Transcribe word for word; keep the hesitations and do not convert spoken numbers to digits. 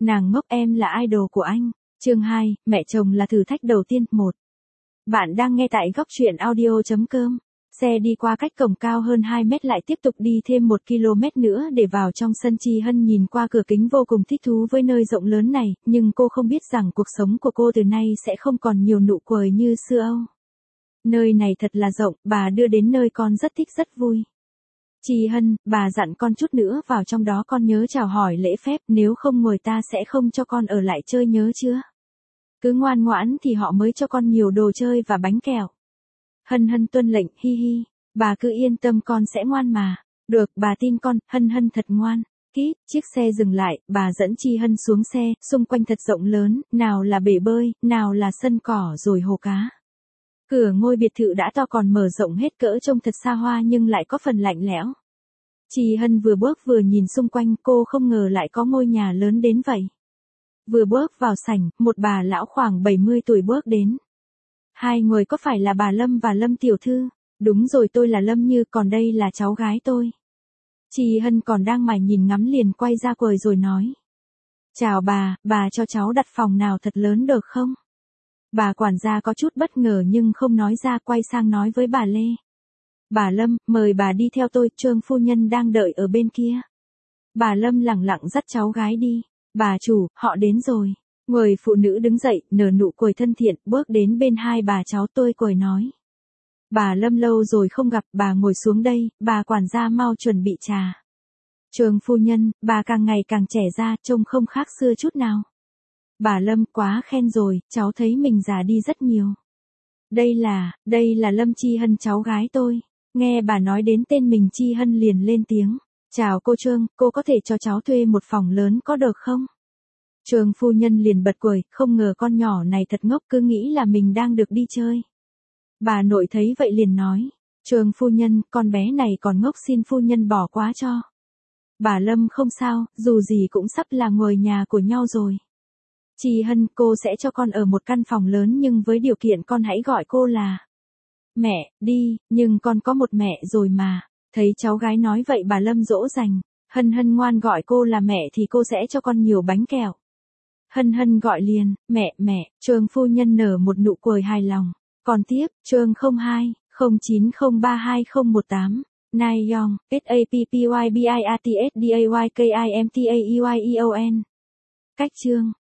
Nàng ngốc em là idol của anh. Chương hai, mẹ chồng là thử thách đầu tiên. Một. Bạn đang nghe tại góc truyện audio chấm com. Xe đi qua cách cổng cao hơn hai mét lại tiếp tục đi thêm một ki lô mét nữa để vào trong sân. Chi Hân nhìn qua cửa kính vô cùng thích thú với nơi rộng lớn này, nhưng cô không biết rằng cuộc sống của cô từ nay sẽ không còn nhiều nụ cười như xưa âu. Nơi này thật là rộng, bà đưa đến nơi con rất thích rất vui. Chi Hân, bà dặn con chút nữa vào trong đó con nhớ chào hỏi lễ phép, nếu không người ta sẽ không cho con ở lại chơi nhớ chưa? Cứ ngoan ngoãn thì họ mới cho con nhiều đồ chơi và bánh kẹo. Hân Hân tuân lệnh, hi hi, bà cứ yên tâm con sẽ ngoan mà. Được, bà tin con, Hân Hân thật ngoan. Kít, chiếc xe dừng lại, bà dẫn Chi Hân xuống xe, xung quanh thật rộng lớn, nào là bể bơi, nào là sân cỏ rồi hồ cá. Cửa ngôi biệt thự đã to còn mở rộng hết cỡ trông thật xa hoa nhưng lại có phần lạnh lẽo. Chi Hân vừa bước vừa nhìn xung quanh, cô không ngờ lại có ngôi nhà lớn đến vậy. Vừa bước vào sảnh, một bà lão khoảng bảy mươi tuổi bước đến. Hai người có phải là bà Lâm và Lâm tiểu thư? Đúng rồi, tôi là Lâm Như, còn đây là cháu gái tôi. Chi Hân còn đang mải nhìn ngắm liền quay ra cười rồi nói. Chào bà, bà cho cháu đặt phòng nào thật lớn được không? Bà quản gia có chút bất ngờ nhưng không nói ra, quay sang nói với bà Lê. Bà Lâm, mời bà đi theo tôi, Trương phu nhân đang đợi ở bên kia. Bà Lâm lẳng lặng dắt cháu gái đi. Bà chủ, họ đến rồi. Người phụ nữ đứng dậy, nở nụ cười thân thiện, bước đến bên hai bà cháu tôi cười nói. Bà Lâm lâu rồi không gặp, bà ngồi xuống đây, bà quản gia mau chuẩn bị trà. Trương phu nhân, bà càng ngày càng trẻ ra, trông không khác xưa chút nào. Bà Lâm, quá khen rồi, cháu thấy mình già đi rất nhiều. Đây là, đây là Lâm Chi Hân cháu gái tôi. Nghe bà nói đến tên mình, Chi Hân liền lên tiếng. Chào cô Trương, cô có thể cho cháu thuê một phòng lớn có được không? Trương phu nhân liền bật cười, không ngờ con nhỏ này thật ngốc, cứ nghĩ là mình đang được đi chơi. Bà nội thấy vậy liền nói. Trương phu nhân, con bé này còn ngốc, xin phu nhân bỏ qua cho. Bà Lâm, không sao, dù gì cũng sắp là người nhà của nhau rồi. Chi Hân, cô sẽ cho con ở một căn phòng lớn nhưng với điều kiện con hãy gọi cô là mẹ, đi, nhưng con có một mẹ rồi mà. Thấy cháu gái nói vậy bà Lâm dỗ dành. Hân Hân ngoan gọi cô là mẹ thì cô sẽ cho con nhiều bánh kẹo. Hân Hân gọi liền, mẹ, mẹ, Trương phu nhân nở một nụ cười hài lòng. Còn tiếp, Trương không hai, không chín không ba hai không một tám, Nai Yong, S A P P Y B I A T S D A Y K I M T A E Y E O N. Cách chương.